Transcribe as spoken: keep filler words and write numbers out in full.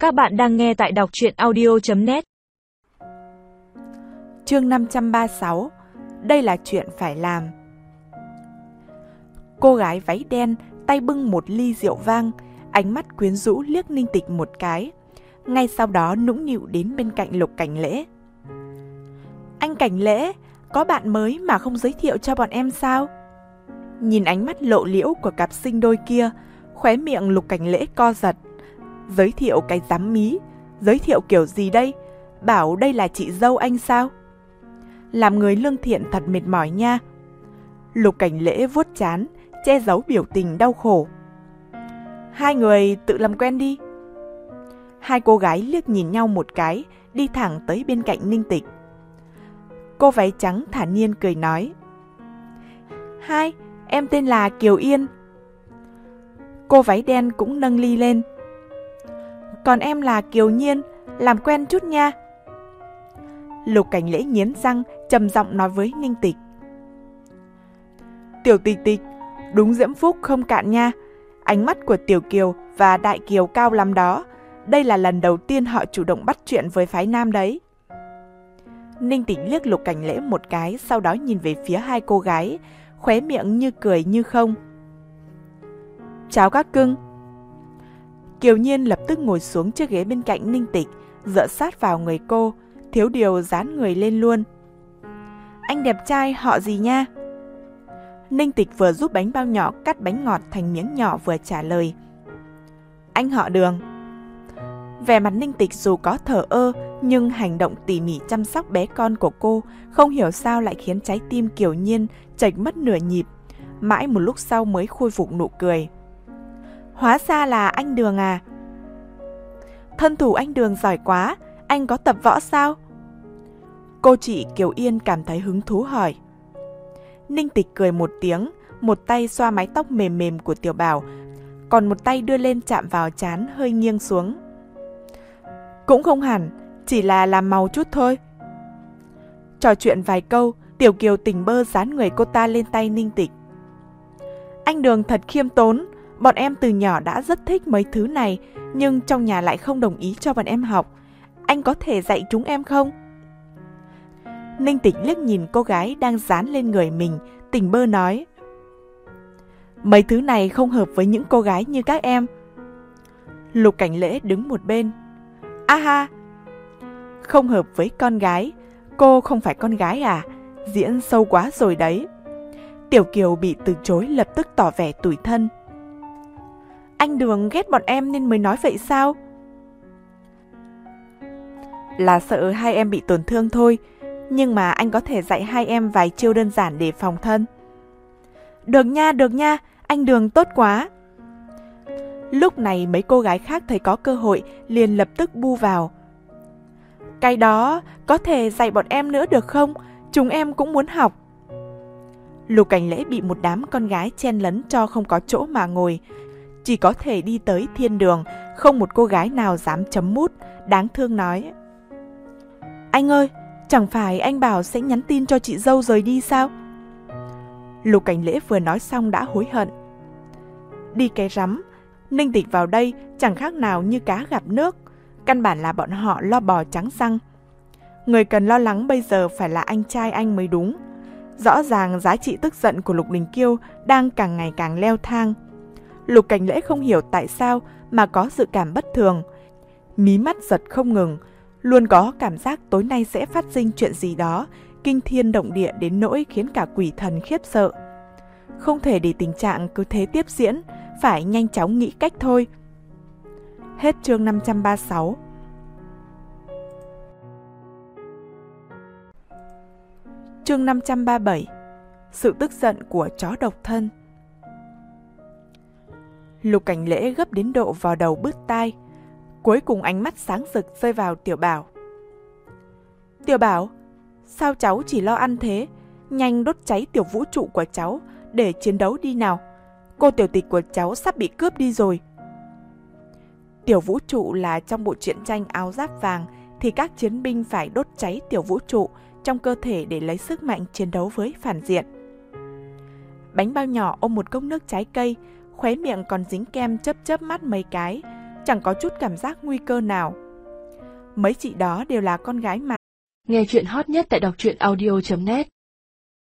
Các bạn đang nghe tại đọc truyện audio chấm net. Chương năm trăm ba mươi sáu. Đây là chuyện phải làm. Cô gái váy đen, tay bưng một ly rượu vang, ánh mắt quyến rũ liếc Ninh Tịch một cái. Ngay sau đó nũng nịu đến bên cạnh Lục Cảnh Lễ. Anh Cảnh Lễ, có bạn mới mà không giới thiệu cho bọn em sao? Nhìn ánh mắt lộ liễu của cặp sinh đôi kia, khóe miệng Lục Cảnh Lễ co giật. Giới thiệu cái dám mí, giới thiệu kiểu gì đây? Bảo đây là chị dâu anh sao? Làm người lương thiện thật mệt mỏi nha. Lục Cảnh Lễ vuốt trán, che giấu biểu tình đau khổ. Hai người tự làm quen đi. Hai cô gái liếc nhìn nhau một cái, đi thẳng tới bên cạnh Ninh Tịch. Cô váy trắng thản nhiên cười nói. Hai, em tên là Kiều Yên. Cô váy đen cũng nâng ly lên. Còn em là Kiều Nhiên, làm quen chút nha. Lục Cảnh Lễ nghiến răng, trầm giọng nói với Ninh Tịch. Tiểu Tịch Tịch, đúng diễm phúc không cạn nha. Ánh mắt của Tiểu Kiều và Đại Kiều cao lắm đó. Đây là lần đầu tiên họ chủ động bắt chuyện với phái nam đấy. Ninh Tịch liếc Lục Cảnh Lễ một cái, sau đó nhìn về phía hai cô gái, khóe miệng như cười như không. Chào các cưng. Kiều Nhiên lập tức ngồi xuống chiếc ghế bên cạnh Ninh Tịch, dựa sát vào người cô, thiếu điều dán người lên luôn. Anh đẹp trai họ gì nha? Ninh Tịch vừa giúp bánh bao nhỏ cắt bánh ngọt thành miếng nhỏ vừa trả lời. Anh họ Đường. Vẻ mặt Ninh Tịch dù có thờ ơ, nhưng hành động tỉ mỉ chăm sóc bé con của cô không hiểu sao lại khiến trái tim Kiều Nhiên chệch mất nửa nhịp. Mãi một lúc sau mới khôi phục nụ cười. Hóa ra là anh Đường à? Thân thủ anh Đường giỏi quá, anh có tập võ sao? Cô chị Kiều Yên cảm thấy hứng thú hỏi. Ninh Tịch cười một tiếng, một tay xoa mái tóc mềm mềm của Tiểu Bảo, còn một tay đưa lên chạm vào trán hơi nghiêng xuống. Cũng không hẳn, chỉ là làm màu chút thôi. Trò chuyện vài câu, Tiểu Kiều tỉnh bơ dán người cô ta lên tay Ninh Tịch. Anh Đường thật khiêm tốn, bọn em từ nhỏ đã rất thích mấy thứ này, nhưng trong nhà lại không đồng ý cho bọn em học. Anh có thể dạy chúng em không? Ninh Tịch liếc nhìn cô gái đang dán lên người mình, tỉnh bơ nói. Mấy thứ này không hợp với những cô gái như các em. Lục Cảnh Lễ đứng một bên. A ha! Không hợp với con gái? Cô không phải con gái à? Diễn sâu quá rồi đấy. Tiểu Kiều bị từ chối lập tức tỏ vẻ tủi thân. Anh Đường ghét bọn em nên mới nói vậy sao? Là sợ hai em bị tổn thương thôi, nhưng mà anh có thể dạy hai em vài chiêu đơn giản để phòng thân. Được nha, được nha, anh Đường tốt quá. Lúc này mấy cô gái khác thấy có cơ hội liền lập tức bu vào. Cái đó có thể dạy bọn em nữa được không? Chúng em cũng muốn học. Lục Cảnh Lễ bị một đám con gái chen lấn cho không có chỗ mà ngồi, chỉ có thể đi tới thiên đường, không một cô gái nào dám chấm mút, đáng thương nói. Anh ơi, chẳng phải anh bảo sẽ nhắn tin cho chị dâu rời đi sao? Lục Cảnh Lễ vừa nói xong đã hối hận. Đi cái rắm, Ninh Tịch vào đây chẳng khác nào như cá gặp nước, căn bản là bọn họ lo bò trắng răng. Người cần lo lắng bây giờ phải là anh trai anh mới đúng. Rõ ràng giá trị tức giận của Lục Đình Kiêu đang càng ngày càng leo thang. Lục Cảnh Lễ không hiểu tại sao mà có dự cảm bất thường. Mí mắt giật không ngừng, luôn có cảm giác tối nay sẽ phát sinh chuyện gì đó, kinh thiên động địa đến nỗi khiến cả quỷ thần khiếp sợ. Không thể để tình trạng cứ thế tiếp diễn, phải nhanh chóng nghĩ cách thôi. Hết chương năm trăm ba mươi sáu. Chương năm trăm ba mươi bảy. Sự tức giận của chó độc thân. Lục Cảnh Lễ gấp đến độ vào đầu bứt tai. Cuối cùng ánh mắt sáng rực rơi vào Tiểu Bảo. Tiểu Bảo, sao cháu chỉ lo ăn thế? Nhanh đốt cháy tiểu vũ trụ của cháu để chiến đấu đi nào. Cô tiểu tịch của cháu sắp bị cướp đi rồi. Tiểu vũ trụ là trong bộ truyện tranh Áo Giáp Vàng thì các chiến binh phải đốt cháy tiểu vũ trụ trong cơ thể để lấy sức mạnh chiến đấu với phản diện. Bánh bao nhỏ ôm một cốc nước trái cây, khóe miệng còn dính kem chớp chớp mắt mấy cái, chẳng có chút cảm giác nguy cơ nào. Mấy chị đó đều là con gái mà. Nghe chuyện hot nhất tại đọc truyện audio chấm net